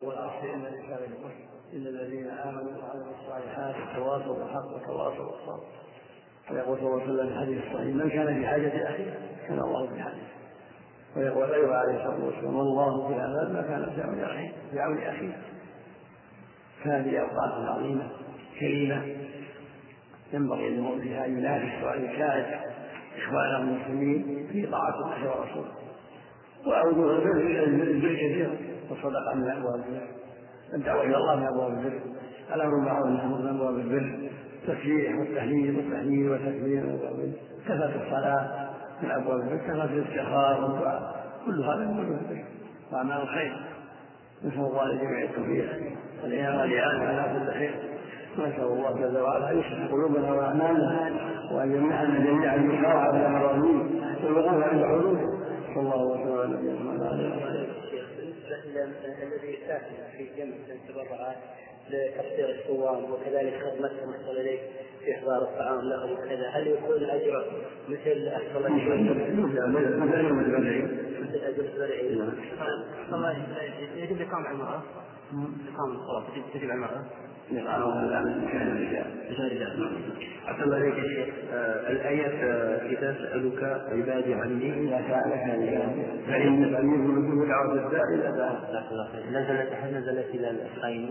والعصر إن الإنسان لخسر إلا الذين آمنوا وعملوا الصالحات تواصوا بالحق وتواصوا بالصبر. ويقول صلى الله عليه وسلم في الحديث الصحيح: من كان في حاجة أخيه كان الله في حاجته. ويقول غيره عليه الصلاة والسلام: والله في العذاب ما كان في عون أخيه. فهذه أوقات عظيمة كريمة ينبغي للمؤمن فيها أن ينافس وأن يساعد إخوانه المسلمين في طاعة الله ورسوله. وأوجه البر كثيرة، والصدقة من أبواب البر، الدعوة إلى الله من أبواب البر، الأمر بالمعروف والنهي من أبواب البر، التسبيح والتهليل والتكبير من أبواب البر، كثرة الصلاة من أبواب البر، كثرة الاستغفار والدعاء، كل هذا من أبواب البر وأعمال الخير. نسأل الله لجميع التوفيق والإعانة على كل خير. نسأل الله جل وعلا أن يصلح قلوبنا وأعمالنا، وأن يمنحنا جميعا المسارعة على المرامين والوقوف عند حدوده. صلى الله وسلم على نبينا محمد. الذي ساهم في جمع التبرعات لتقدير الصوام وكذلك خدمتهم أحسن إليك في إحضار الطعام لهم وكذا، هل يكون الأجر مثل أحسن أجر الزرعي؟ يجب إقامة المرأة، إقامة الصلاة تجب على المرأة. حتى الله عليك الآية: إذا سألك عبادي عني إذا سألك فإن يقول دعوة الداعي إلى داعي. نزلت إلى الأخين.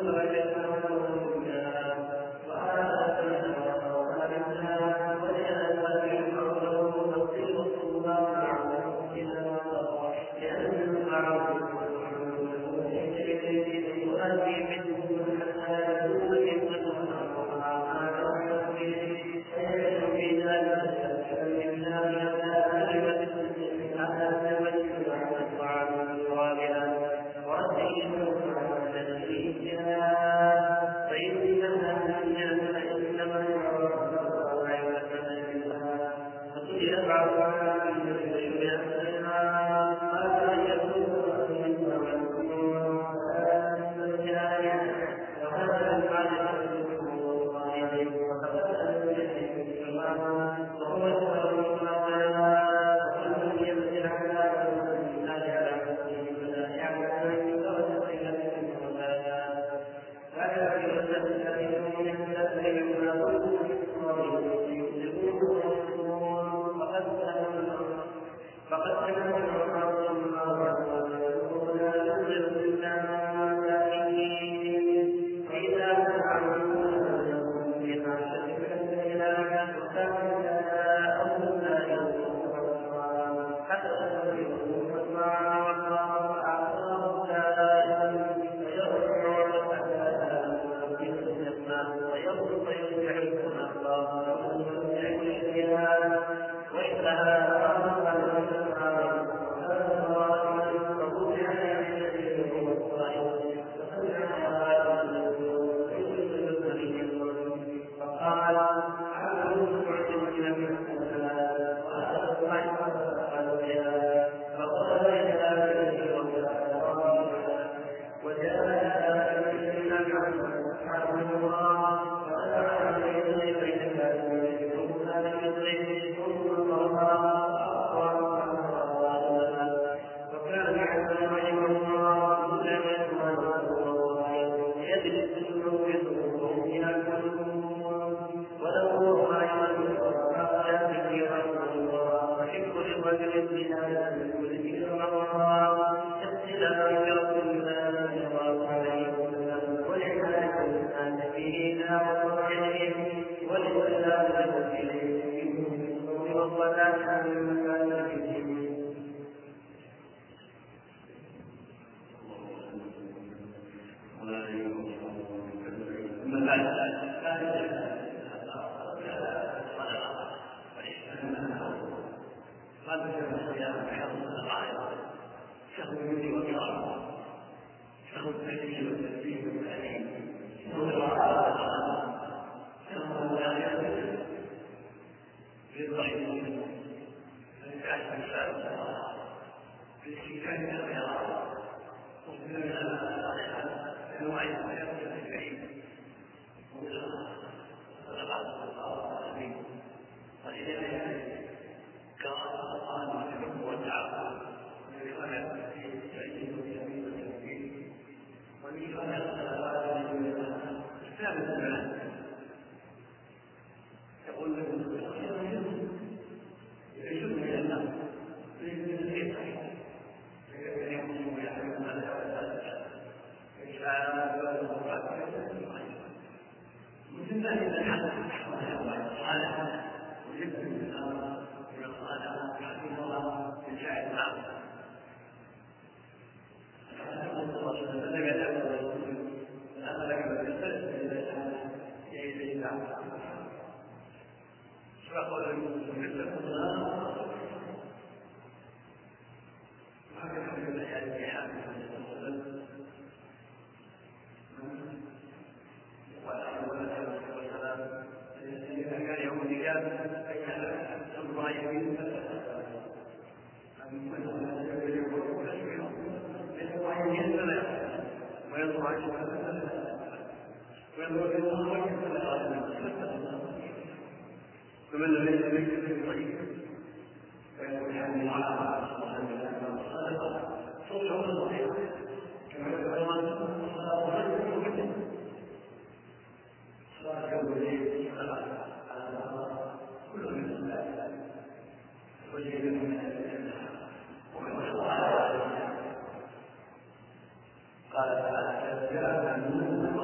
قال تعالى: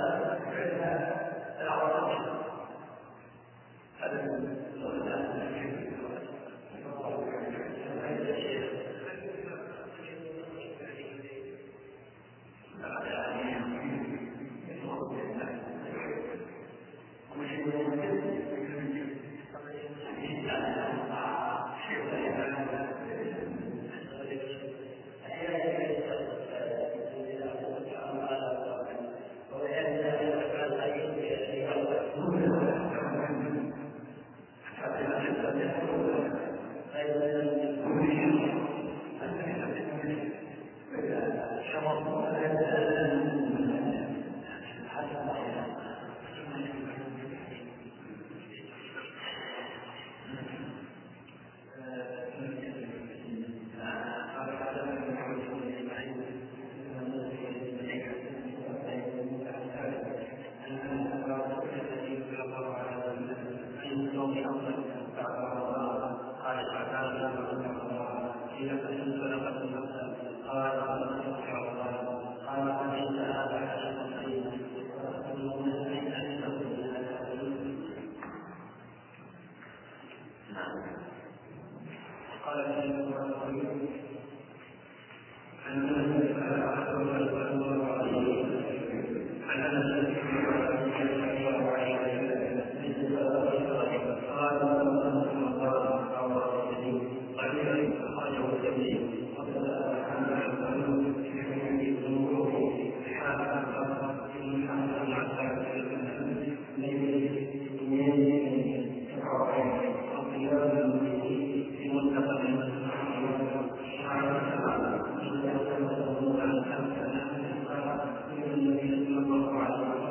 الله عليه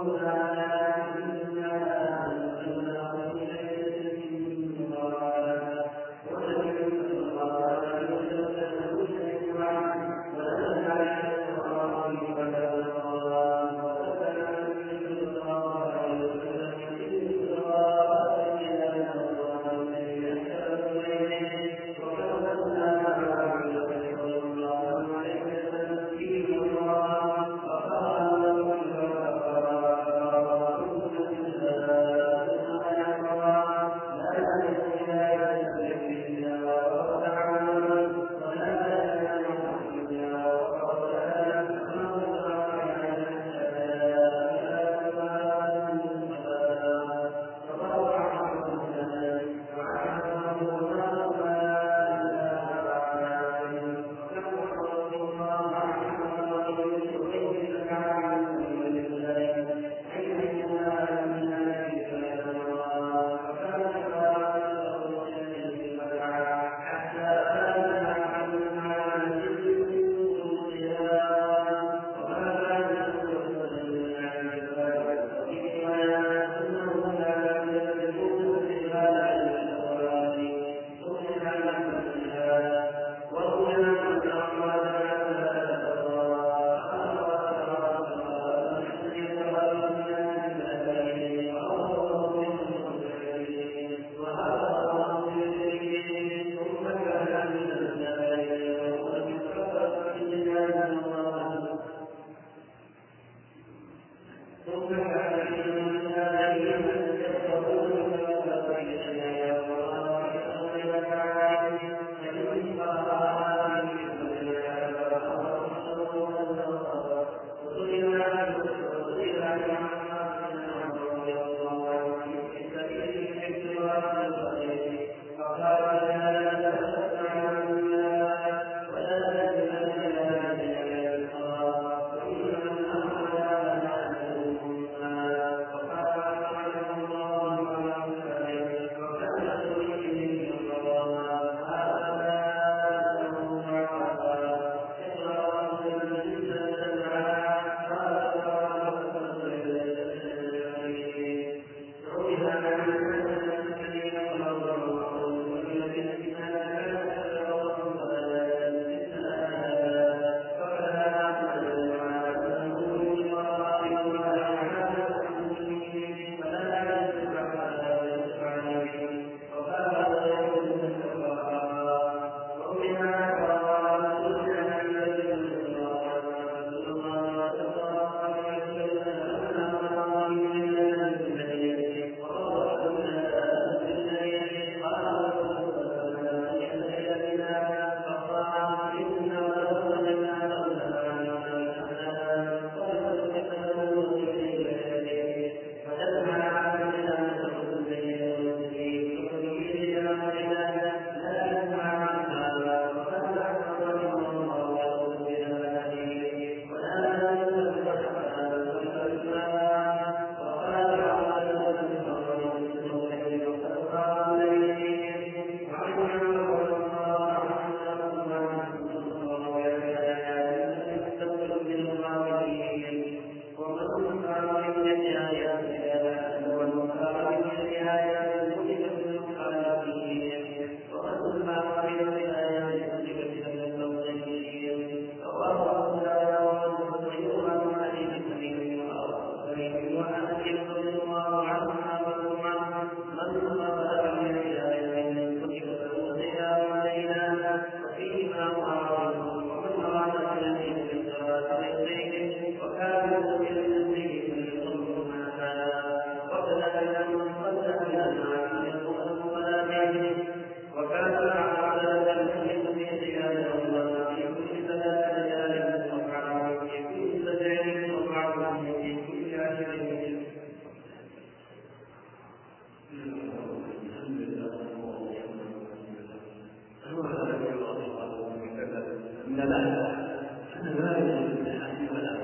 لا يجوز للحديث ولا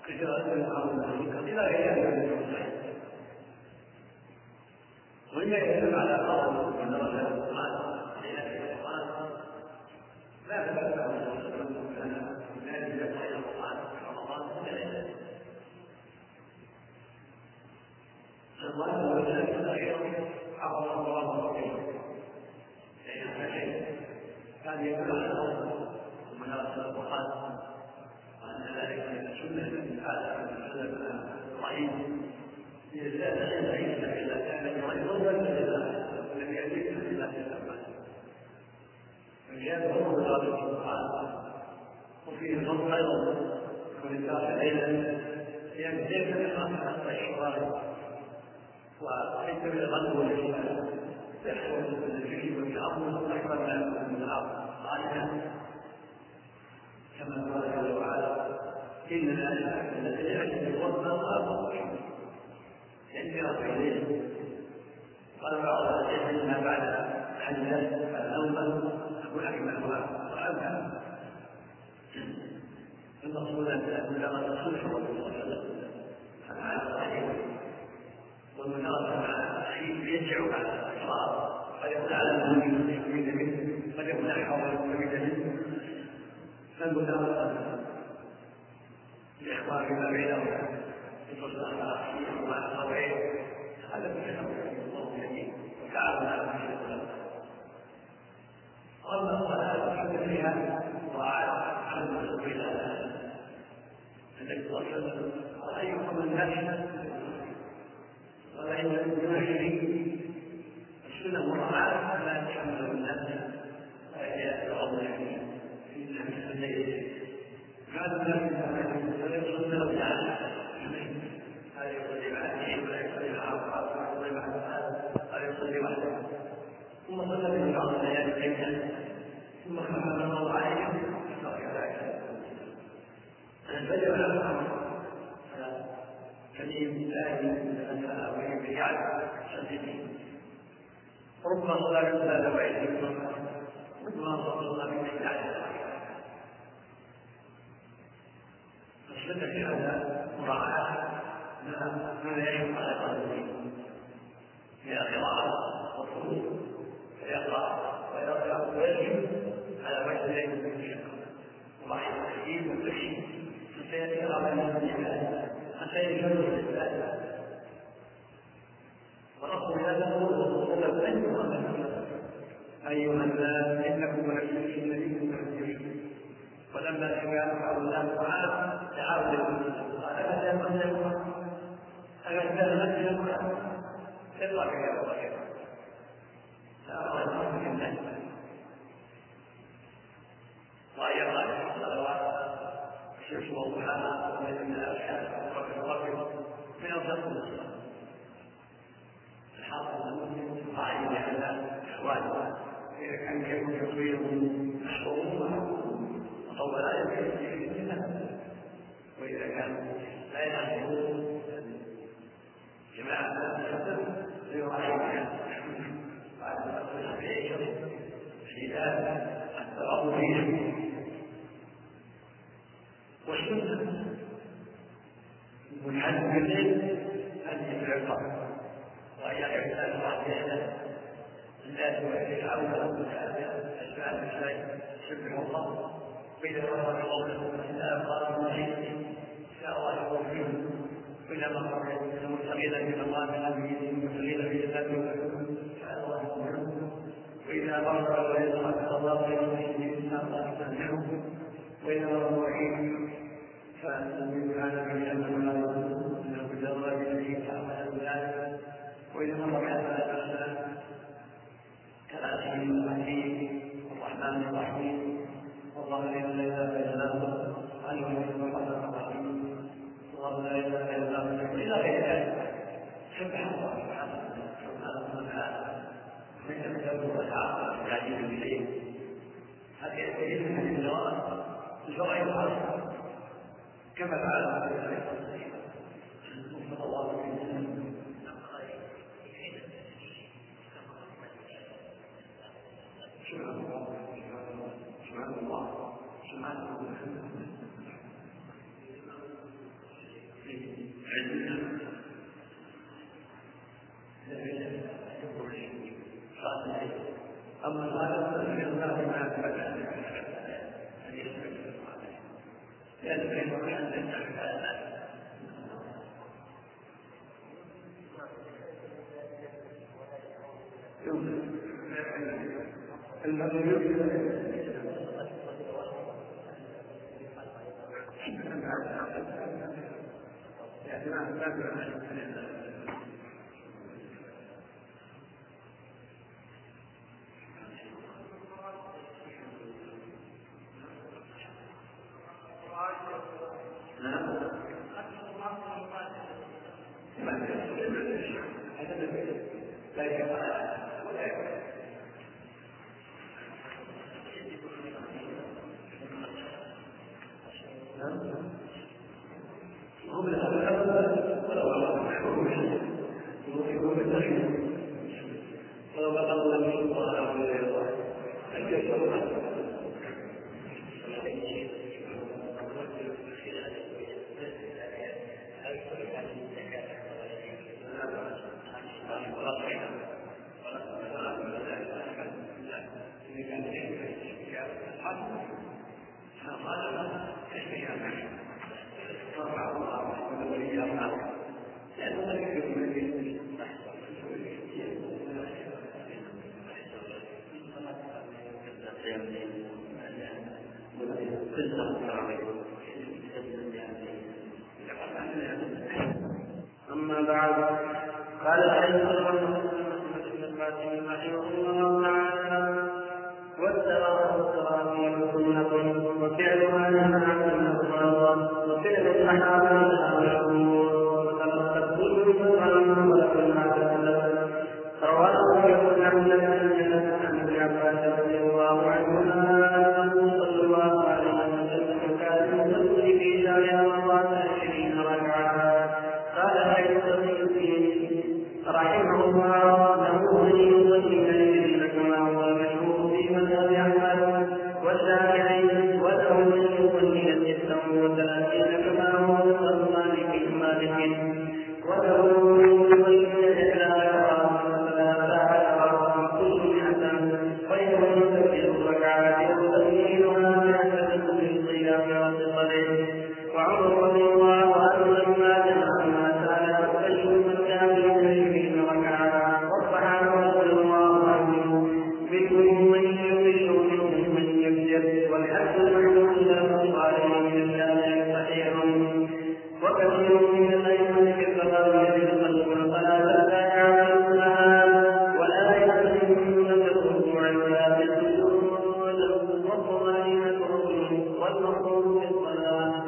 كثيرا من المنكر إلى غير ذلك. وإما يدل على قول من درجة القرآن لأهل القرآن لا تبدأ أن ذلك خير القرآن في رمضان الله وجل خير عظم الله فيه كان يدل على من درجة القرآن وأن ذلك من السنة من السنة الضعيف لله ليس إلا كان يغير لم يأتيك إلا فجاء هو درجة القرآن وفيه الفضل أيضا ولله ليلا يمتلك بخاصة الشرائع وحيث من الغنم والإجمال يحصل من الفكر والتأمل أكثر من الأرض غالبا كما قال جل وعلا إن الآيات التي يعجب الوضع أرض ينفرق إليه قال بعض العلم ما بعد الحدث الأول تكون أكملها وأبهى المقصود أن بلغ الرسول صلى الله عليه وسلم فمعنى الصحيح والمناظرة مع الأخير يدعو على الأسرار قد يكون على المهم يستفيد منه قد يكون أحوال يستفيد منه فالمناظرة الإخوان فيما بينهم يتصل على الأخير ومع الصغير هذا من الله الكريم وتعاون على المشرك وأما الصلاة الحمد فيها وعلى عن المسؤولين النبي صلى الله عليه وسلم رأيكم الناس ولئن المنافقين السنة مراعاة ما تحمل الناس وهي الأرض في الليل هذا الناس فليصلي له تعالى هذا يصلي مع الدين ولا يصلي مع أصحابه ولا يصلي مع الأصحاب هذا يصلي وحده ثم صلى به بعض الليالي ليلا ثم خفف الله عليهم كذلك فجب على كريم دائما أن وهم يعلم سنتين ربما صلى بالله وعيده ربما صلى الله به يعلم السنة في هذا مراعاة ما يجب على قلبه من القراءة والطلوع فيقرأ ويقرأ ويسجد على وجه الليل والشكر وراح التحكيم والتشييد فسيأتي أمام الإسلام حتى يجوز الإسلام ونقول هذا هو أيها الناس إنكم ولكم في النبي ولما كان بعض الناس تعالى تعاون المسلمين قال أبدا قدموا أبدا قدموا اطلع كذا وكذا فأراد من الناس وأيضا الصلوات الشمس والضحى ومن الأشياء من أفضل الصلاة الحاصل المسلم قائم على إخوانه إذا كان يكون تطوير مشروع وطول آية وإذا كان لا يحصلون جماعة ليراعيها بعد التصريح بعيشه الشداد الترابط فيه والسنة منحل بالليل أن يتعقب وأن يعرف الواحدة الناس ويتعاون أسماء المسائل سبح الله وإذا رفع الله إلى أبطال المسجد سأراه وفيه وإذا مر مستقيلا في مقام أمره مستقيلا في جسده سأراه وإذا مر ويدخل الله إلى المسجد سأراه سأراه وإذا مر وحيد فأنه كان في أنه لا يقول أنه جرى بشيء تعمل ذلك وإذا مر بهذا الأحسن كالعزيز الحكيم الرحمن الرحيم والله لا إله إلا الله عليم الرحمن الرحيم والله لا إله إلا الله إلى غير ذلك سبح الله سبحانه وتعالى ليس مثله وتعالى العزيز الحكيم هذه الحديث من الجوائز الخاصة كما فعل النبي عليه الصلاة والسلام صلى الله عليه وسلم سبحان الله سبحان الله سبحان الله أما الغالب فإن الله ما أما بعد قال الحديث محمد بن القاسم رحمه الله تعالى والتراويح سنة وفعلها نهى عنه وفعل الصحابة رواه ابن عن ابن عباس رضي الله عنهما صلى الله عليه وسلم كان يصلي في شهر رمضان 20 ركعة. قال رحمه الله له يصلي 20 كما هو مشهور في مذهب احمد والشافعي وله يصلي 36 كما هو مذهب مالك وله يصلي وعمر رضي الله عنه لما جمع سال أيهم الكافرين 20 ركعة وصحى رضي الله عنه منهم من يضل ومنهم من يكذب والحق المعلوم له صالح من الشافعي صحيح وكثير من الأئمة كالبغاوي يصلون صلاة لا يعلمونها ولا يستطيعون الركوع ولا بالسجود والطمأنينة والمقصود في الصلاة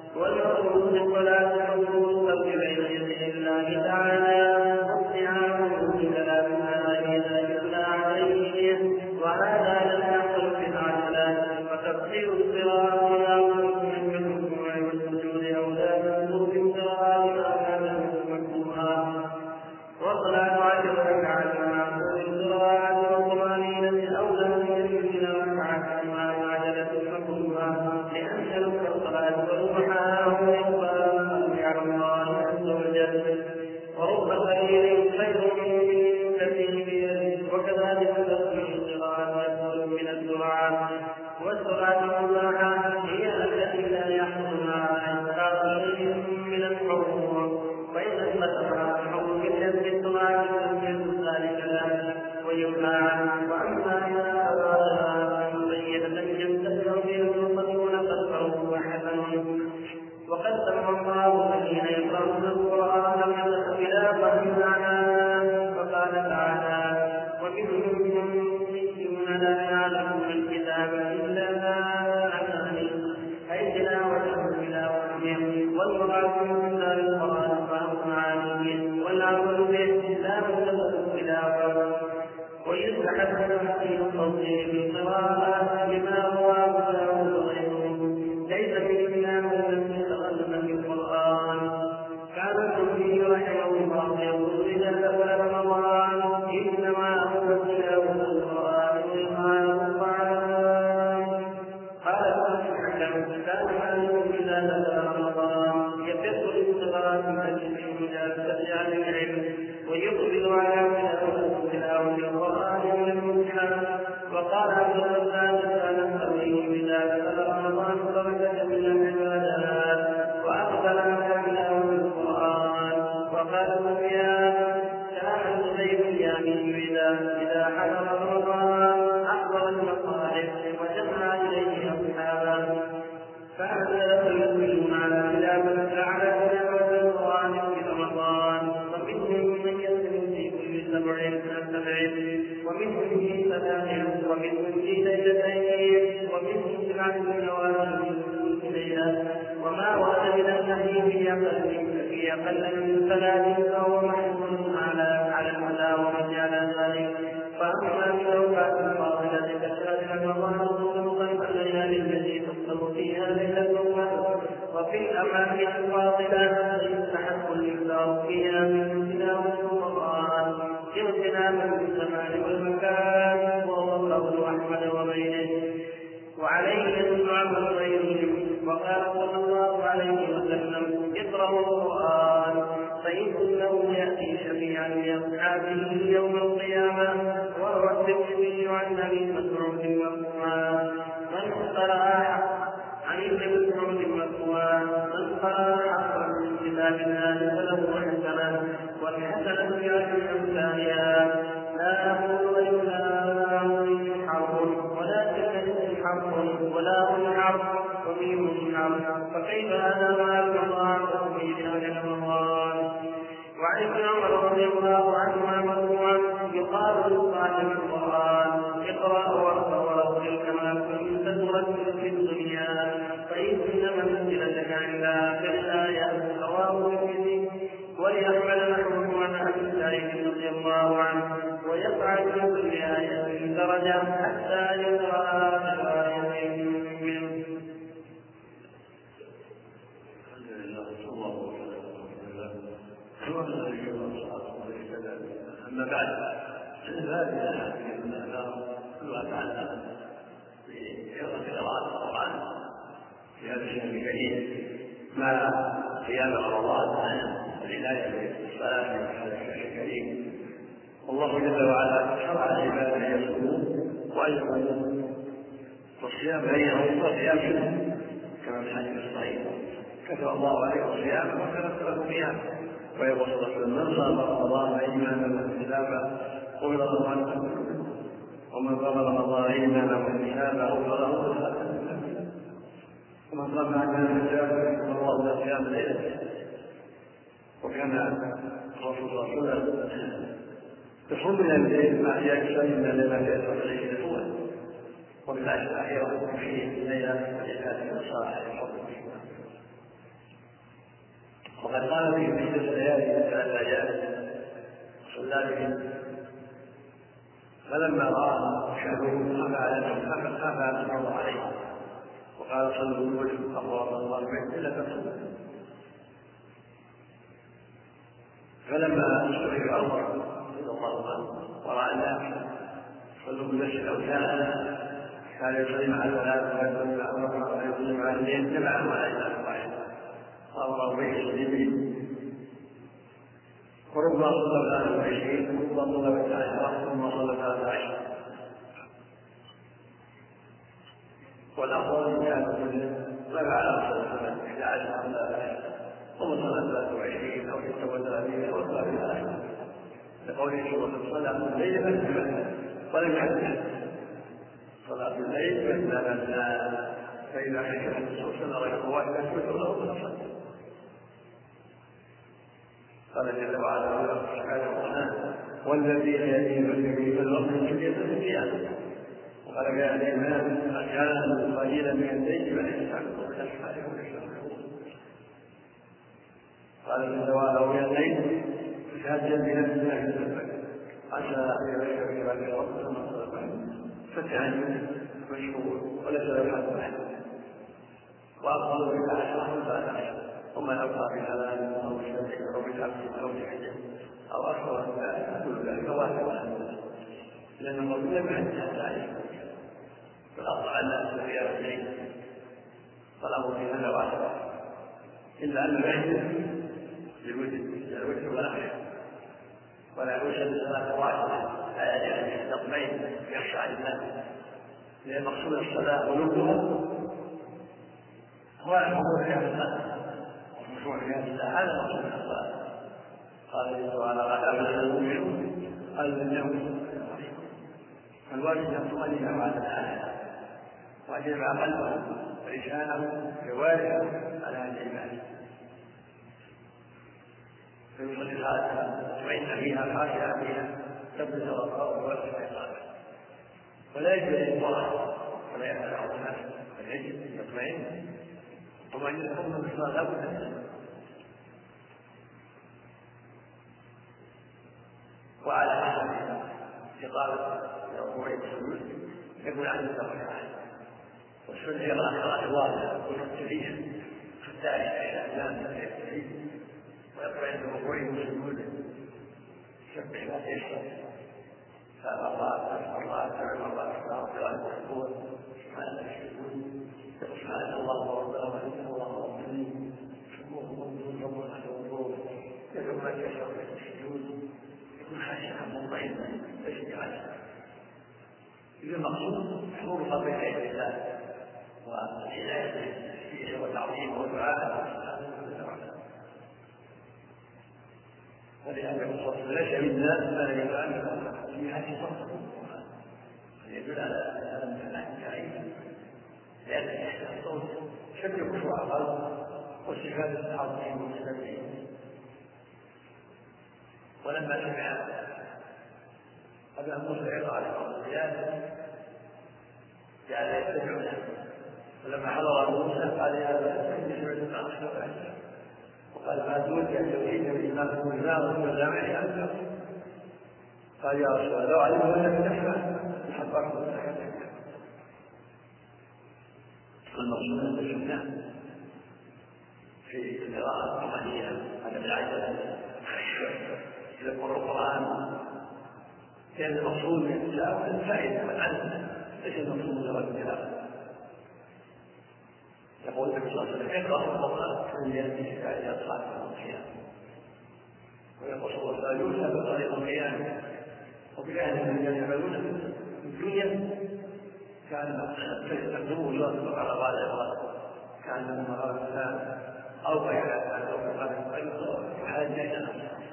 والصلاة بين يدي الله تعالى واستعانه بكلامها إذا يتلى عليه وهذا لم يحصل في العجلات فتفسير الصراط من الركوع والسجود أولى من الصراط أكاد مكروها والصلاة 10 ركعات مع كل الصراط والطمأنينة أولى من 20 ركعة مع العجلة مكروها لأن تلك الصلاة والضحى ورب خير من كثير وكذلك تسمي القراءة من الدعاء والصلاة المباحة هي التي لا يحصلها إسقاط شيء من الحكم فإن أثبتها الحكم بالذنب الصلاة تسمية ذلك له ويمنع وأما إذا أرادها مبينة يمتثل به المصلون فالفرض وحسن وقد سمى الله الذين يقرؤون القرآن إلى فهم معناه فقال تعالى ومنهم أميون لا يعلمون الكتاب إلا أماني أي تلاوته إلى وحيه والمراد من دار القرآن فهم معانيه والعمل به لا مجرد تلاوة ويستحب تحسين الصوت بالقراءة بما هو أبدا وغيره ليس في كلام الذي تقدم في القرآن. كان الزهري رحمه الله يقول إذا دخل رمضان إنما هو تلاوة القرآن قال ابن حكم كان مالك إذا دخل رمضان يفر الاستغراق في أقل من 3 فهو محمول على الهدى ومن على ذلك. فأما من الأوقات الفاضلة كشهر رمضان خصوصا الليالي التي تفطر فيها ليلة القدر، وفي الأماكن الفاضلة يستحق الإكثار فيها من تلاوة القرآن اغتناما بالزمان والمكان، وهو قول أحمد وغيره، وعليه يدعم غيرهم. وقال صلى الله عليه وسلم: اقرأوا القرآن فإنه يأتي شفيعا لأصحابه يوم القيامة. وروى الترمذي عن أبي مسعود مرفوعا: من قرأ عن ابن مسعود مرفوعا: من قرأ حقا من كتاب الله فله حسنة، والحسنة بعشر أمثالها. لا أقول إلا حرب ولكن حرب ولا حرب وميم حرب، فكيف هذا ما يضاعف في شهر رمضان؟ وعن ابن عمر رضي الله عنهما مرفوعا: يقال لصاحب القرآن: اقرأ ورتل كما كنت ترتل في الدنيا، فإن منزلتك عند آخر الآية. رواه الترمذي. ولأحمد نحوه عن أبي سعيد رضي الله عنه: ويفعل في كل آية درجة حتى يقرأ آخر آية منه. أما بعد فهذه الأحاديث من الآثار كلها تعلق بقراءة القرآن في هذا الشهر الكريم مع قيام رمضان والعناية بالصلاة في هذا الشهر الكريم. والله جل وعلا شرع العباد أن يصوموا وأن يقوموا، والصيام بينهم والصيام منهم كما في الحديث الصحيح: كتب الله عليكم الصيام وكتب لكم قياما. ويقول صلى الله عليه وسلم: من صام رمضان ايمانا واحتسابا غفر له ما تقدم، ومن قام رمضان ايمانا واحتسابا غفر له ما تقدم، ومن قام ايمانا واحتسابا غفر الله له صيام الليله. وكان الرسول صلى الله عليه وسلم يصوم من الليل مع احياء من الليله في اسر الليل الاول، وفي العشر الاخيره في الليله والعباده الصالحه يصوم. وقد قال في عدة ليالي 3 ليال صلى بهم، فلما راى شهره خاف على الله عليه وقال: صلوا الوجه أقوى الله به إلا تصلوا. فلما سئل عمر رضي الله عنه وراى الناس صلوا بنفس الأوثان كان يصلي مع الولاد ويصلي مع عمر ويصلي مع الاثنين جمعهم على إمام واحد فأمر به يصلي به. وربما صلى 23 وربما صلى 12 ثم صلى 13. والأفضل كان ما فعل صلى الله عليه وسلم 11 أو 13 ثم صلى 23 أو 36 أو 33 لقوله صلى الله عليه وسلم: صلاة الليل مثنى ولم يحدث صلاة الليل مثنى فإذا خشي الرسول صلى الله عليه وسلم واحدا فكر له وصلى. قال جل وعلا سبحانه وتعالى: والذين يأتون بالوقت سجدا للقيامة. وقال يا الإمام: كان قليلا من الليل فليستحقوا بالأسحار قال جل وعلا: ويا الليل فتهجد بنفسك من عسى أن يبشر بعد ربك ثم صدق فتهجد مشهور وليس له حد أحد. وأفضل من 10 بعد 10 وما أبقى بحلال أو شرك أو بحق أو بحجة أو أكثر من ذلك كل ذلك واحد، لأن الرسول لم يحدث حتى عليه فأطلع الناس في قيام الليل فالأمر في هذا واحد، إلا أن العلم للوجه ونحوه ولا يوجد صلاة واحدة لا يعني نقمين يخشى عن الناس، لأن مقصود الصلاة ونقلها هو الموضوع في هذا الصلاة ومشروع في هذا الصلاة. هذا مقصود الصلاة. قال جل وعلا: قد أفلح المؤمنون الذين فالواجب أن تصلي مع الآية وأن يجمع قلبه ولسانه جوارحه على هذه العبادة فيصلي صلاة وإن فيها خاشعة فيها تبدو الأرقام والاستيقاظ ولا يجب أن يطلع ولا يفعل الناس بل يجب أن يطمئن ومن يقوم بالصلاة لا بد وعلى حسب إطالة الركوع والسجود يكون عن الركعة، والسنة يقرأ قراءة واضحة والتسبيح في الثالث إلى الإمام يكتفي ويقرأ عند ركوعه وسجوده يسبح ما تيسر 3 مرات 5 مرات 7 مرات قراءة الركوع سبحان الله السجود سبحان الله وحده وحده الله أكبر سبوح ومنظم وحده يدعو ما تيسر في السجود يكون خاشعا مطمئنا يشجع المقصود حضور قبل يدي الله والعناية بالتسبيح والتعظيم والدعاء، ولأن الرسول ليس منا ما لا يفعل في هذه الصفة يدل على أن الناس تعين لأن إحسان الصوت شد خشوع القلب واستفادة التعظيم والتسبيح. ولما سمع أبا موسى يقرأ على القرآن جعل يتبع له، ولما حضر موسى قال يا أبا إني سمعت ما أخبرت وقال ما دونك أن تؤتيك بالإمام والنار والجامع أنت. قال يا رسول الله لو علمت أنك تفعل لحضرت لك. المقصود أن السنة في القراءة الطمأنينة هذا بالعجلة إذا قرأ القرآن، لأن المقصود من التلاوة الفائدة والعلم ليس المقصود مجرد التلاوة. يقول النبي صلى الله عليه وسلم اقرأوا القرآن فإن يأتي فائدة الصلاة والصيام، ويقول صلى الله عليه وسلم يوسف بطريق القيامة وبالأهل من يعملون في الدنيا كان تستخدمه الله سبحانه وتعالى كان مرارة أو غيرها أو غيرها وحاجة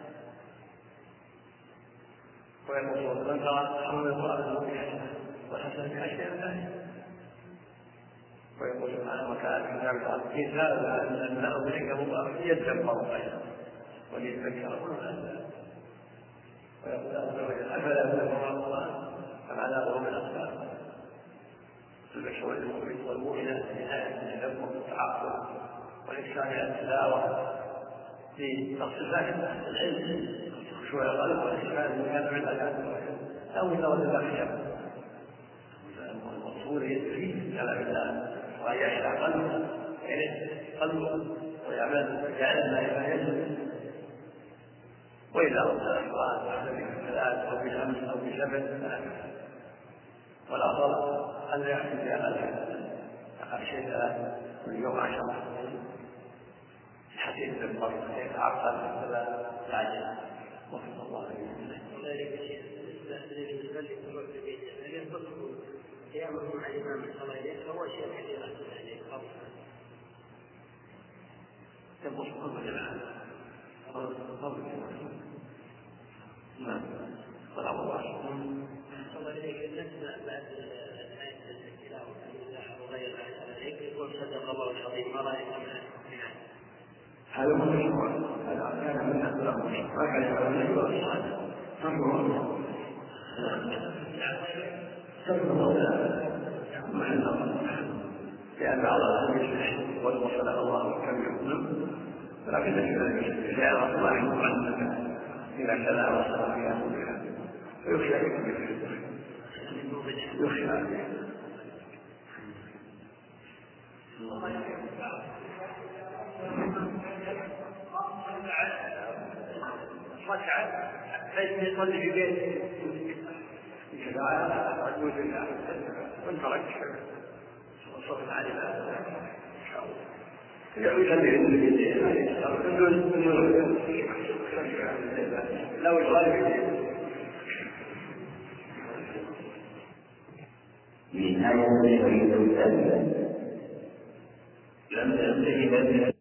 ويقول من قرأ حول القرآن وحسن بأشياء ثانية. ويقول سبحانه وتعالى في كتاب أنزلناه إليك مبارك ليدبروا آياته وليتذكر أولو الألباب. ويقول عز وجل أفلا يتدبرون القرآن أم على قلوب أقفالها. البشر والمؤمن والمؤمنة من آية التدبر والتعقل والإكثار من التلاوة في تصفيات العلم خشوع القلب والاستفادة من هذا من الآيات أو مجرد الأخيار. المقصود يستفيد كلام الله وأن يخشع قلبه ويعمل ما يجب. وإذا أردنا القرآن بعد بالثلاث أو بالأمس أو بالسبت والأفضل أن لا يحكم بها أقل شيء 3 من يوم 10 حتى يتدبر يتعقل فلا تعجل. وفق الله عليه. وذلك الشيء بالنسبة للركوع في بيته هل ينتصر قيامه مع الإمام صلى الله عليه وسلم هو شيء كثير عليه خاصة ينتصر كل جماعة فضل نعم ولا الله صلى الله عليه وسلم بعد نهاية التلاوة وغير ذلك يقول صدق الله العظيم ما رأيك هذا هو المشروع. هذا كان من أسباب ما كان يفعل النبي صلى الله عليه وسلم سبب الله محل لأن بعض الناس يشرك والمصلى الله كم يؤمن ولكن ذلك جاء الله عنك إلى كلام وصل فيها ويخشى يخشى ركعة فإن يصلي في بيته جماعة رجل الله وانترك وصف على هذا يصلي عند بيته لو يصلي من آية الشريف الثانية لم تنتهي